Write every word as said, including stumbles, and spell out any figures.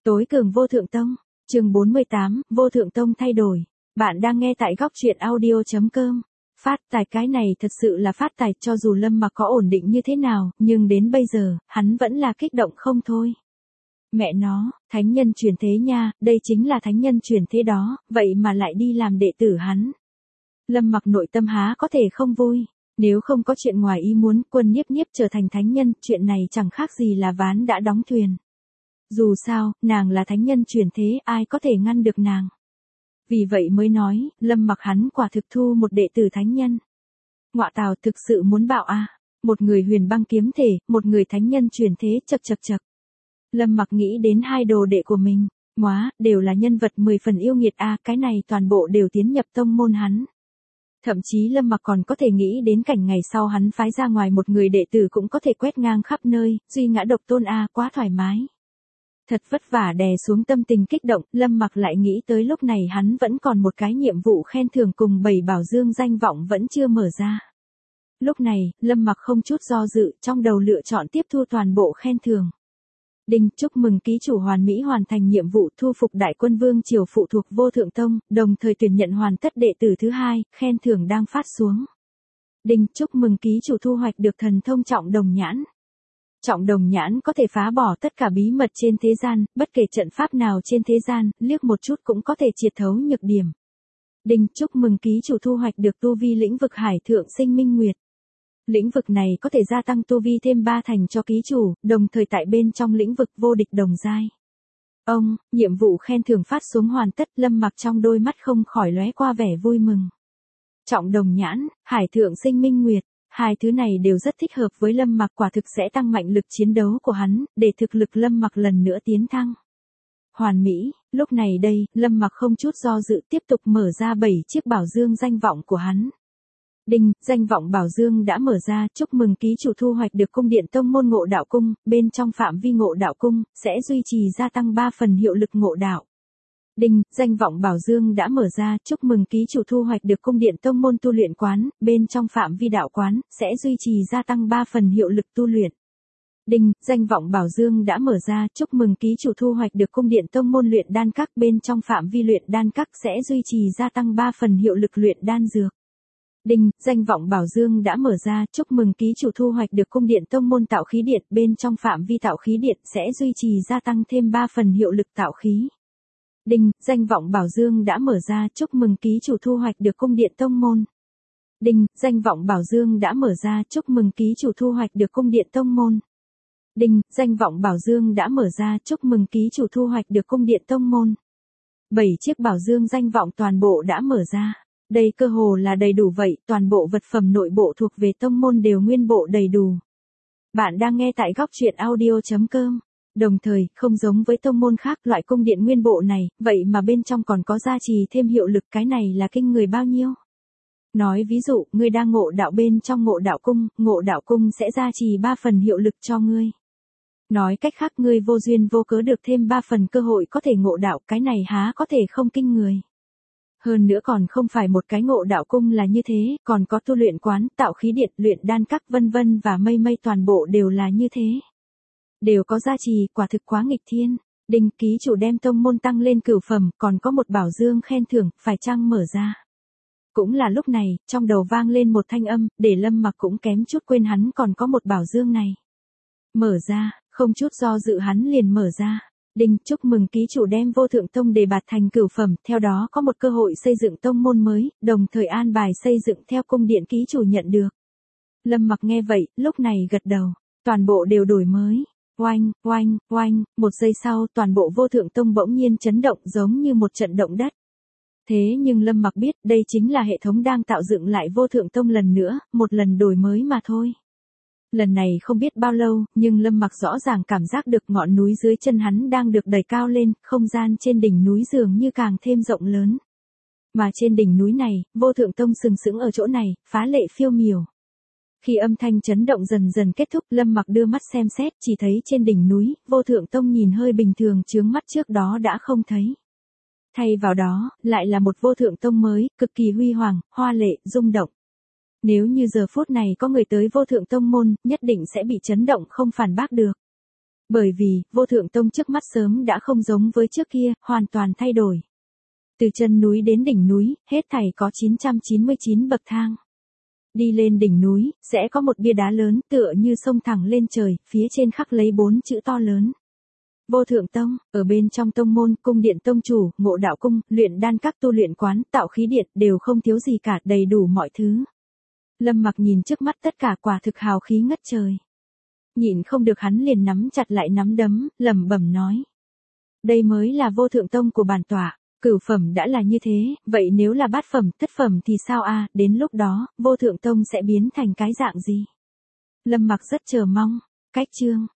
Tối cường vô thượng tông, chương bốn mươi tám, vô thượng tông thay đổi. Bạn đang nghe tại góc truyện audio.com. Phát tài, cái này thật sự là phát tài, cho dù Lâm Mặc có ổn định như thế nào, nhưng đến bây giờ, hắn vẫn là kích động không thôi. Mẹ nó, thánh nhân truyền thế nha, đây chính là thánh nhân truyền thế đó, vậy mà lại đi làm đệ tử hắn. Lâm Mặc nội tâm há có thể không vui. Nếu không có chuyện ngoài ý muốn, Quân Nhiếp Nhiếp trở thành thánh nhân, chuyện này chẳng khác gì là ván đã đóng thuyền. Dù sao, nàng là thánh nhân truyền thế, ai có thể ngăn được nàng. Vì vậy mới nói, Lâm Mặc hắn quả thực thu một đệ tử thánh nhân. Ngọa tào, thực sự muốn bạo a, một người huyền băng kiếm thể, một người thánh nhân truyền thế, chậc chậc chậc. Lâm Mặc nghĩ đến hai đồ đệ của mình, móa, đều là nhân vật mười phần yêu nghiệt a, cái này toàn bộ đều tiến nhập tông môn hắn. Thậm chí Lâm Mặc còn có thể nghĩ đến cảnh ngày sau hắn phái ra ngoài một người đệ tử cũng có thể quét ngang khắp nơi, duy ngã độc tôn a, quá thoải mái. Thật vất vả đè xuống tâm tình kích động, Lâm Mặc lại nghĩ tới lúc này hắn vẫn còn một cái nhiệm vụ khen thưởng cùng bảy bảo dương danh vọng vẫn chưa mở ra. Lúc này, Lâm Mặc không chút do dự, trong đầu lựa chọn tiếp thu toàn bộ khen thưởng. Đinh, chúc mừng ký chủ hoàn mỹ hoàn thành nhiệm vụ thu phục Đại Quân Vương triều phụ thuộc Vô Thượng Tông, đồng thời tuyển nhận hoàn tất đệ tử thứ hai, khen thưởng đang phát xuống. Đinh, chúc mừng ký chủ thu hoạch được thần thông Trọng Đồng Nhãn. Trọng Đồng Nhãn có thể phá bỏ tất cả bí mật trên thế gian, bất kể trận pháp nào trên thế gian, liếc một chút cũng có thể triệt thấu nhược điểm. Đinh, chúc mừng ký chủ thu hoạch được tu vi lĩnh vực Hải Thượng Sinh Minh Nguyệt. Lĩnh vực này có thể gia tăng tu vi thêm ba thành cho ký chủ, đồng thời tại bên trong lĩnh vực vô địch đồng giai. Ông, nhiệm vụ khen thưởng phát xuống hoàn tất, Lâm Mặc trong đôi mắt không khỏi lóe qua vẻ vui mừng. Trọng Đồng Nhãn, Hải Thượng Sinh Minh Nguyệt, hai thứ này đều rất thích hợp với Lâm Mặc, quả thực sẽ tăng mạnh lực chiến đấu của hắn, để thực lực Lâm Mặc lần nữa tiến thăng. Hoàn mỹ, lúc này đây, Lâm Mặc không chút do dự tiếp tục mở ra bảy chiếc bảo dương danh vọng của hắn. Đinh, danh vọng bảo dương đã mở ra, chúc mừng ký chủ thu hoạch được cung điện tông môn Ngộ Đạo Cung, bên trong phạm vi Ngộ Đạo Cung, sẽ duy trì gia tăng ba phần hiệu lực ngộ đạo. Đinh, danh vọng bảo dương đã mở ra, chúc mừng ký chủ thu hoạch được cung điện tông môn tu luyện quán, bên trong phạm vi đạo quán, sẽ duy trì gia tăng ba phần hiệu lực tu luyện. Đinh, danh vọng bảo dương đã mở ra, chúc mừng ký chủ thu hoạch được cung điện tông môn luyện đan các, bên trong phạm vi luyện đan các sẽ duy trì gia tăng ba phần hiệu lực luyện đan dược. Đinh, danh vọng bảo dương đã mở ra, chúc mừng ký chủ thu hoạch được cung điện tông môn tạo khí điện, bên trong phạm vi tạo khí điện sẽ duy trì gia tăng thêm ba phần hiệu lực tạo khí. Đinh, danh vọng bảo dương đã mở ra, chúc mừng ký chủ thu hoạch được cung điện tông môn. Đinh, danh vọng bảo dương đã mở ra, chúc mừng ký chủ thu hoạch được cung điện tông môn. Đinh, danh vọng bảo dương đã mở ra, chúc mừng ký chủ thu hoạch được cung điện tông môn. Bảy chiếc bảo dương danh vọng toàn bộ đã mở ra. Đây cơ hồ là đầy đủ vậy, toàn bộ vật phẩm nội bộ thuộc về tông môn đều nguyên bộ đầy đủ. Bạn đang nghe tại góc truyện audio.com. Đồng thời, không giống với tông môn khác, loại cung điện nguyên bộ này, vậy mà bên trong còn có gia trì thêm hiệu lực, cái này là kinh người bao nhiêu. Nói ví dụ, ngươi đang ngộ đạo bên trong Ngộ Đạo Cung, Ngộ Đạo Cung sẽ gia trì ba phần hiệu lực cho ngươi. Nói cách khác, ngươi vô duyên vô cớ được thêm ba phần cơ hội có thể ngộ đạo, cái này há có thể không kinh người. Hơn nữa còn không phải một cái Ngộ Đạo Cung là như thế, còn có tu luyện quán, tạo khí điện, luyện đan các vân vân và mây mây toàn bộ đều là như thế. Đều có gia trì, quả thực quá nghịch thiên. Đinh, ký chủ đem tông môn tăng lên cửu phẩm, còn có một bảo dương khen thưởng, phải chăng mở ra. Cũng là lúc này, trong đầu vang lên một thanh âm, để Lâm Mặc cũng kém chút quên hắn còn có một bảo dương này. Mở ra, không chút do dự hắn liền mở ra. Đinh, chúc mừng ký chủ đem Vô Thượng Tông đề bạt thành cửu phẩm, theo đó có một cơ hội xây dựng tông môn mới, đồng thời an bài xây dựng theo cung điện ký chủ nhận được. Lâm Mặc nghe vậy, lúc này gật đầu, toàn bộ đều đổi mới. Oanh, oanh, oanh, một giây sau toàn bộ Vô Thượng Tông bỗng nhiên chấn động giống như một trận động đất. Thế nhưng Lâm Mặc biết đây chính là hệ thống đang tạo dựng lại Vô Thượng Tông lần nữa, một lần đổi mới mà thôi. Lần này không biết bao lâu, nhưng Lâm Mặc rõ ràng cảm giác được ngọn núi dưới chân hắn đang được đẩy cao lên, không gian trên đỉnh núi dường như càng thêm rộng lớn. Mà trên đỉnh núi này, Vô Thượng Tông sừng sững ở chỗ này, phá lệ phiêu miểu. Khi âm thanh chấn động dần dần kết thúc, Lâm Mặc đưa mắt xem xét, chỉ thấy trên đỉnh núi, Vô Thượng Tông nhìn hơi bình thường, chướng mắt trước đó đã không thấy. Thay vào đó, lại là một Vô Thượng Tông mới, cực kỳ huy hoàng, hoa lệ, rung động. Nếu như giờ phút này có người tới Vô Thượng Tông môn, nhất định sẽ bị chấn động không phản bác được. Bởi vì, vô thượng tông trước mắt sớm đã không giống với trước kia, hoàn toàn thay đổi. Từ chân núi đến đỉnh núi, hết thảy có chín trăm chín mươi chín bậc thang. Đi lên đỉnh núi, sẽ có một bia đá lớn tựa như sông thẳng lên trời, phía trên khắc lấy bốn chữ to lớn. Vô thượng tông, ở bên trong tông môn, cung điện tông chủ, ngộ đạo cung, luyện đan các tu luyện quán, tạo khí điện, đều không thiếu gì cả, đầy đủ mọi thứ. Lâm Mặc nhìn trước mắt tất cả quả thực hào khí ngất trời. Nhịn không được hắn liền nắm chặt lại nắm đấm, lẩm bẩm nói. Đây mới là vô thượng tông của bản tọa, cửu phẩm đã là như thế, vậy nếu là bát phẩm, thất phẩm thì sao a? Đến lúc đó, vô thượng tông sẽ biến thành cái dạng gì? Lâm Mặc rất chờ mong. Cách chương